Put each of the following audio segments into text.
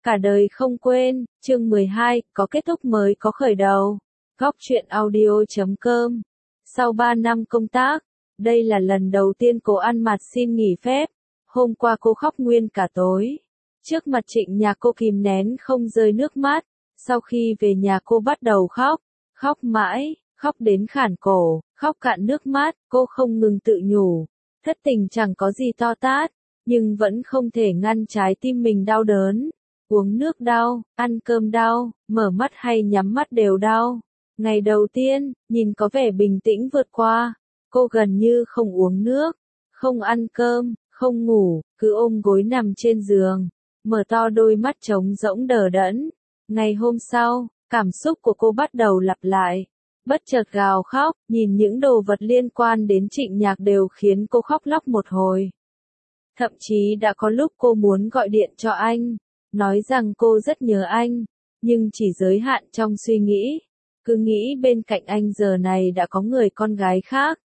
Cả đời không quên, chương 12, có kết thúc mới có khởi đầu. Góc truyện audio.com. Sau 3 năm công tác, đây là lần đầu tiên cô Ăn Mạt xin nghỉ phép. Hôm qua cô khóc nguyên cả tối. Trước mặt Trịnh Nhạc cô kìm nén không rơi nước mắt. Sau khi về nhà cô bắt đầu khóc. Khóc mãi, khóc đến khản cổ, khóc cạn nước mắt, cô không ngừng tự nhủ. Thất tình chẳng có gì to tát, nhưng vẫn không thể ngăn trái tim mình đau đớn. Uống nước đau, ăn cơm đau, mở mắt hay nhắm mắt đều đau. Ngày đầu tiên, nhìn có vẻ bình tĩnh vượt qua. Cô gần như không uống nước, không ăn cơm, không ngủ, cứ ôm gối nằm trên giường. Mở to đôi mắt trống rỗng đờ đẫn. Ngày hôm sau, cảm xúc của cô bắt đầu lặp lại. Bất chợt gào khóc, nhìn những đồ vật liên quan đến Trịnh Nhạc đều khiến cô khóc lóc một hồi. Thậm chí đã có lúc cô muốn gọi điện cho anh, nói rằng cô rất nhớ anh, nhưng chỉ giới hạn trong suy nghĩ. Cứ nghĩ bên cạnh anh giờ này đã có người con gái khác.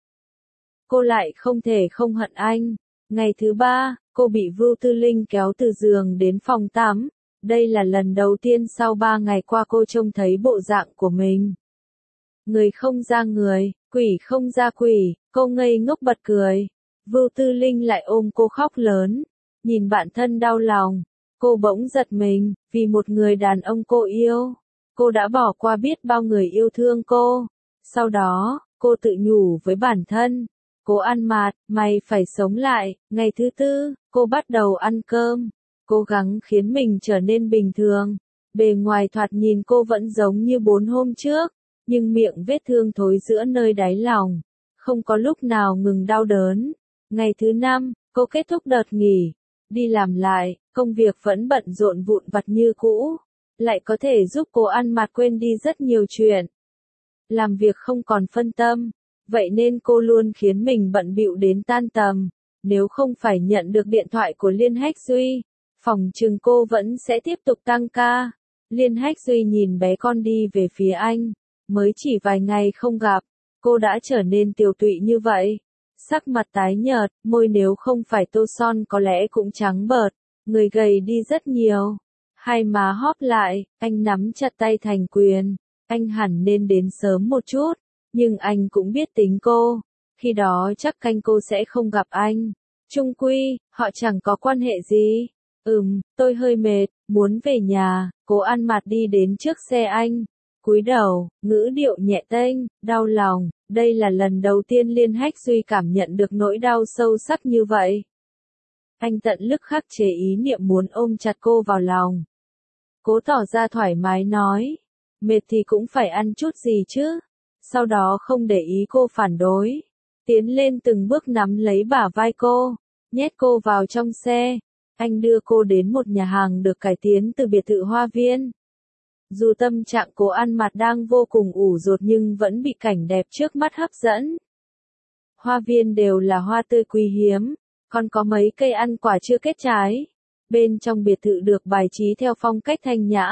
Cô lại không thể không hận anh. Ngày thứ 3, cô bị Vưu Tư Linh kéo từ giường đến phòng tắm. Đây là lần đầu tiên sau 3 ngày qua cô trông thấy bộ dạng của mình. Người không ra người, quỷ không ra quỷ, cô ngây ngốc bật cười. Vưu Tư Linh lại ôm cô khóc lớn. Nhìn bạn thân đau lòng, cô bỗng giật mình, vì một người đàn ông cô yêu. Cô đã bỏ qua biết bao người yêu thương cô. Sau đó, cô tự nhủ với bản thân. Cô Ăn Mạt, mày phải sống lại. Ngày thứ 4, cô bắt đầu ăn cơm. Cố gắng khiến mình trở nên bình thường. Bề ngoài thoạt nhìn cô vẫn giống như 4 hôm trước. Nhưng miệng vết thương thối giữa nơi đáy lòng. Không có lúc nào ngừng đau đớn. Ngày thứ 5, cô kết thúc đợt nghỉ. Đi làm lại, công việc vẫn bận rộn vụn vặt như cũ. Lại có thể giúp cô Ăn Mạt quên đi rất nhiều chuyện. Làm việc không còn phân tâm. Vậy nên cô luôn khiến mình bận bịu đến tan tầm. Nếu không phải nhận được điện thoại của Liên Hách Duy, phòng chừng cô vẫn sẽ tiếp tục tăng ca. Liên Hách Duy nhìn bé con đi về phía anh. Mới chỉ vài ngày không gặp, cô đã trở nên tiều tụy như vậy. Sắc mặt tái nhợt, môi nếu không phải tô son có lẽ cũng trắng bợt. Người gầy đi rất nhiều. Hai má hóp lại, anh nắm chặt tay thành quyền. Anh hẳn nên đến sớm một chút, nhưng anh cũng biết tính cô. Khi đó chắc canh cô sẽ không gặp anh. Chung quy, họ chẳng có quan hệ gì. Tôi hơi mệt, muốn về nhà. Cô Ăn Mạt đi đến trước xe anh. Cúi đầu, ngữ điệu nhẹ tênh, đau lòng. Đây là lần đầu tiên Liên Hách Duy cảm nhận được nỗi đau sâu sắc như vậy. Anh tận lực khắc chế ý niệm muốn ôm chặt cô vào lòng. Cố tỏ ra thoải mái nói. Mệt thì cũng phải ăn chút gì chứ. Sau đó không để ý cô phản đối. Tiến lên từng bước nắm lấy bả vai cô. Nhét cô vào trong xe. Anh đưa cô đến một nhà hàng được cải tiến từ biệt thự Hoa Viên. Dù tâm trạng cô Ăn Mạt đang vô cùng ủ rột nhưng vẫn bị cảnh đẹp trước mắt hấp dẫn. Hoa viên đều là hoa tươi quý hiếm, còn có mấy cây ăn quả chưa kết trái. Bên trong biệt thự được bài trí theo phong cách thanh nhã.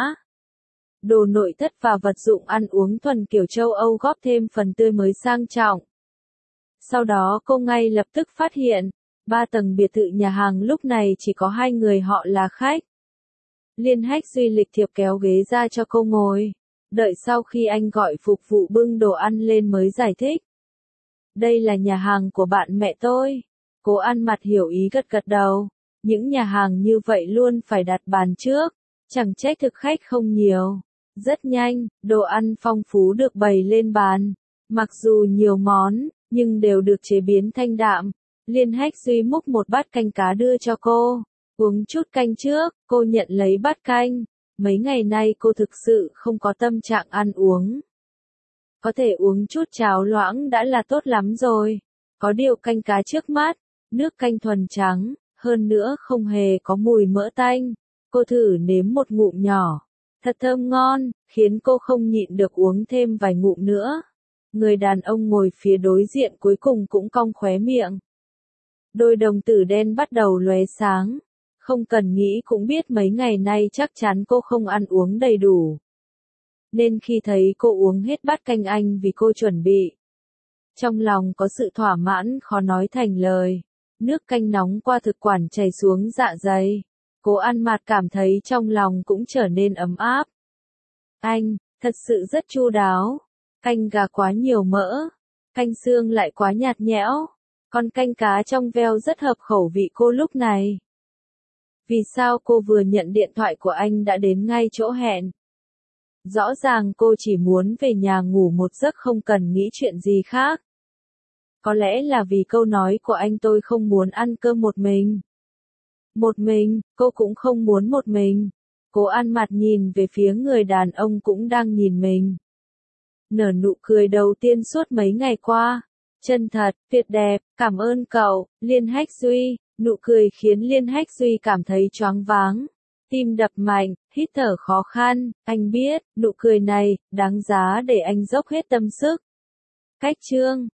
Đồ nội thất và vật dụng ăn uống thuần kiểu châu Âu góp thêm phần tươi mới sang trọng. Sau đó cô ngay lập tức phát hiện, 3 tầng biệt thự nhà hàng lúc này chỉ có 2 người họ là khách. Liên Hách Duy lịch thiệp kéo ghế ra cho cô ngồi. Đợi sau khi anh gọi phục vụ bưng đồ ăn lên mới giải thích. Đây là nhà hàng của bạn mẹ tôi. Cô Ăn Mạt hiểu ý gật gật đầu. Những nhà hàng như vậy luôn phải đặt bàn trước. Chẳng trách thực khách không nhiều. Rất nhanh, đồ ăn phong phú được bày lên bàn. Mặc dù nhiều món, nhưng đều được chế biến thanh đạm. Liên Hách Duy múc một bát canh cá đưa cho cô. Uống chút canh trước, cô nhận lấy bát canh. Mấy ngày nay cô thực sự không có tâm trạng ăn uống. Có thể uống chút cháo loãng đã là tốt lắm rồi. Có điều canh cá trước mắt, nước canh thuần trắng, hơn nữa không hề có mùi mỡ tanh. Cô thử nếm một ngụm nhỏ. Thật thơm ngon, khiến cô không nhịn được uống thêm vài ngụm nữa. Người đàn ông ngồi phía đối diện cuối cùng cũng cong khóe miệng. Đôi đồng tử đen bắt đầu lóe sáng. Không cần nghĩ cũng biết mấy ngày nay chắc chắn cô không ăn uống đầy đủ. Nên khi thấy cô uống hết bát canh anh vì cô chuẩn bị. Trong lòng có sự thỏa mãn khó nói thành lời. Nước canh nóng qua thực quản chảy xuống dạ dày. Cố An Mạt cảm thấy trong lòng cũng trở nên ấm áp. Anh, thật sự rất chu đáo. Canh gà quá nhiều mỡ. Canh xương lại quá nhạt nhẽo. Con canh cá trong veo rất hợp khẩu vị cô lúc này. Vì sao cô vừa nhận điện thoại của anh đã đến ngay chỗ hẹn? Rõ ràng cô chỉ muốn về nhà ngủ một giấc không cần nghĩ chuyện gì khác. Có lẽ là vì câu nói của anh tôi không muốn ăn cơm một mình. Một mình, cô cũng không muốn một mình. Cố An Mạt nhìn về phía người đàn ông cũng đang nhìn mình. Nở nụ cười đầu tiên suốt mấy ngày qua. Chân thật, tuyệt đẹp, cảm ơn cậu, Liên Hách Duy. Nụ cười khiến Liên Hách Duy cảm thấy choáng váng. Tim đập mạnh, hít thở khó khăn, anh biết, nụ cười này, đáng giá để anh dốc hết tâm sức. Cách chương